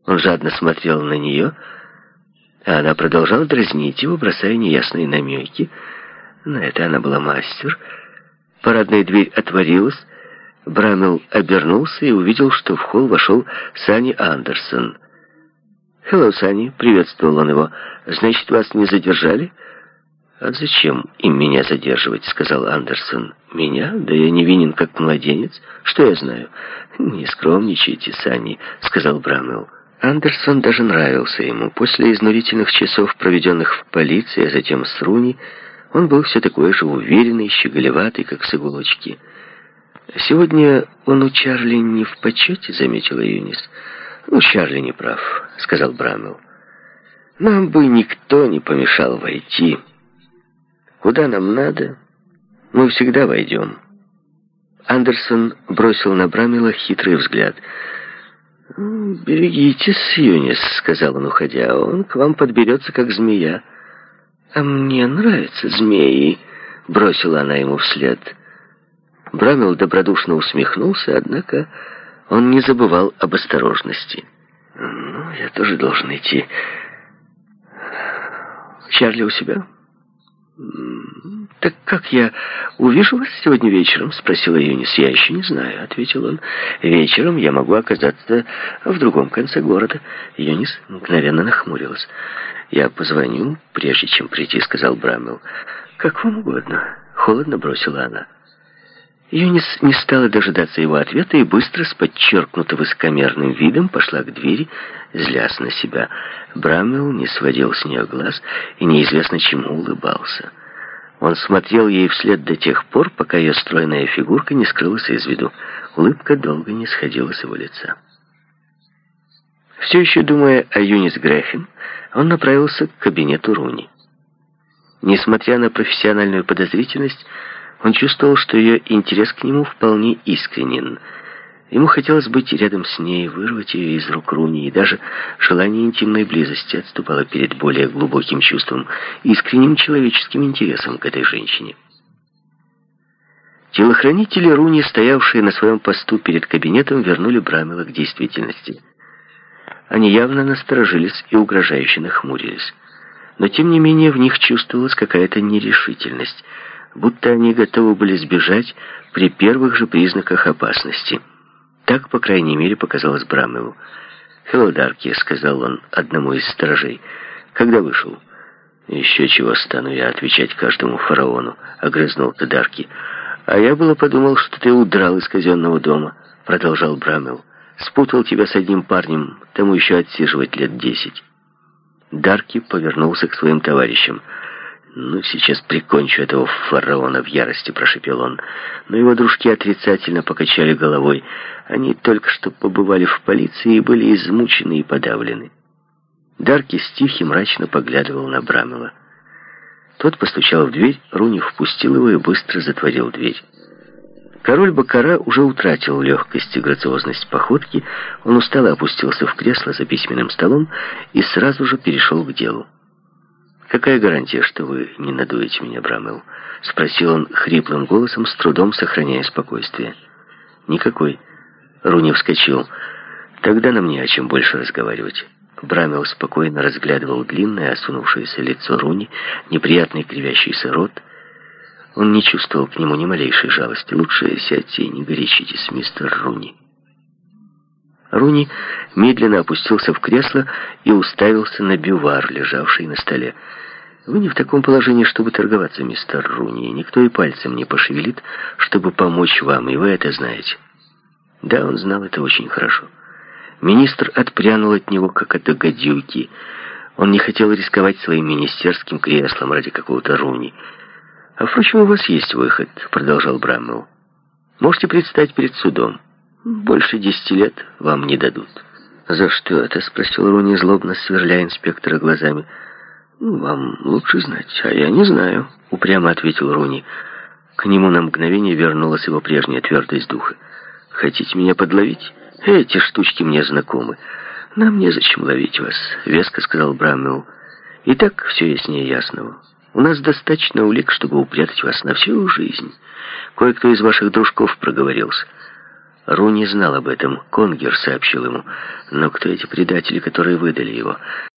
Он жадно смотрел на нее, а она продолжала дразнить его, бросая неясные намеки. На это она была мастер. Парадная дверь отворилась. Браммел обернулся и увидел, что в холл вошел Санни Андерсон. «Хеллоу, Санни», — приветствовал он его. «Значит, вас не задержали?» «А зачем им меня задерживать?» — сказал Андерсон. «Меня? Да я невинен, как младенец. Что я знаю?» «Не скромничайте, Санни», — сказал Браммел. Андерсон даже нравился ему. После изнурительных часов, проведенных в полиции, а затем с Руни, он был все такой же уверенный, щеголеватый, как с иголочки. «Сегодня он у Чарли не в почете», — заметила Юнис. «Ну, Чарли не прав», — сказал Браммел. «Нам бы никто не помешал войти. Куда нам надо, мы всегда войдем». Андерсон бросил на Браммела хитрый взгляд. «Берегитесь, Юнис», — сказал он, уходя. «Он к вам подберется, как змея». «А мне нравятся змеи», — бросила она ему вслед. Браммел добродушно усмехнулся, однако он не забывал об осторожности. «Ну, я тоже должен идти. Чарли у себя?» «Так как я увижу вас сегодня вечером?» — спросила Юнис. «Я еще не знаю», — ответил он. «Вечером я могу оказаться в другом конце города». Юнис мгновенно нахмурилась. «Я позвоню, прежде чем прийти», — сказал Браммел. «Как вам угодно», — холодно бросила она. Юнис не стала дожидаться его ответа и быстро, с подчеркнуто высокомерным видом, пошла к двери, злясь на себя. Браммел не сводил с нее глаз и неизвестно чему улыбался. Он смотрел ей вслед до тех пор, пока ее стройная фигурка не скрылась из виду. Улыбка долго не сходила с его лица. Все еще думая о Юнис Грэхэм, он направился к кабинету Руни. Несмотря на профессиональную подозрительность, он чувствовал, что ее интерес к нему вполне искренен. Ему хотелось быть рядом с ней, вырвать ее из рук Руни, и даже желание интимной близости отступало перед более глубоким чувством, искренним человеческим интересом к этой женщине. Телохранители Руни, стоявшие на своем посту перед кабинетом, вернули Браммела к действительности. Они явно насторожились и угрожающе нахмурились. Но тем не менее в них чувствовалась какая-то нерешительность, будто они готовы были сбежать при первых же признаках опасности. Так, по крайней мере, показалось Браммелу. «Хеллоу, Дарки», — сказал он одному из сторожей. «Когда вышел?» «Еще чего стану я отвечать каждому фараону», — огрызнулся Дарки. «А я было подумал, что ты удрал из казенного дома», — продолжал Браммел. «Спутал тебя с одним парнем, тому еще отсиживать лет 10». Дарки повернулся к своим товарищам. «Ну, сейчас прикончу этого фараона», — в ярости прошепел он. Но его дружки отрицательно покачали головой. Они только что побывали в полиции и были измучены и подавлены. Дарки стих и мрачно поглядывал на Браммела. Тот постучал в дверь, Руни впустил его и быстро затворил дверь. Король Баккара уже утратил легкость и грациозность походки. Он устало опустился в кресло за письменным столом и сразу же перешел к делу. «Какая гарантия, что вы не надуете меня, Браммел?» — спросил он хриплым голосом, с трудом сохраняя спокойствие. «Никакой». Руни вскочил. «Тогда нам не о чем больше разговаривать». Браммел спокойно разглядывал длинное, осунувшееся лицо Руни, неприятный кривящийся рот. Он не чувствовал к нему ни малейшей жалости. «Лучше сядьте и не горячитесь, мистер Руни». Руни медленно опустился в кресло и уставился на бювар, лежавший на столе. «Вы не в таком положении, чтобы торговаться, мистер Руни. Никто и пальцем не пошевелит, чтобы помочь вам, и вы это знаете». Да, он знал это очень хорошо. Министр отпрянул от него, как от гадюки. Он не хотел рисковать своим министерским креслом ради какого-то Руни. «А впрочем, у вас есть выход», — продолжал Браммел. «Можете предстать перед судом. Больше 10 лет вам не дадут». «За что это?» — спросил Руни, злобно сверляя инспектора глазами. «Вам лучше знать, а я не знаю», — упрямо ответил Руни. К нему на мгновение вернулась его прежняя твердость духа. «Хотите меня подловить? Эти штучки мне знакомы». «Нам незачем ловить вас», — веско сказал Браммел. «И так все яснее ясного. У нас достаточно улик, чтобы упрятать вас на всю жизнь. Кое-кто из ваших дружков проговорился». Ру не знал об этом, Конгер сообщил ему. Но кто эти предатели, которые выдали его?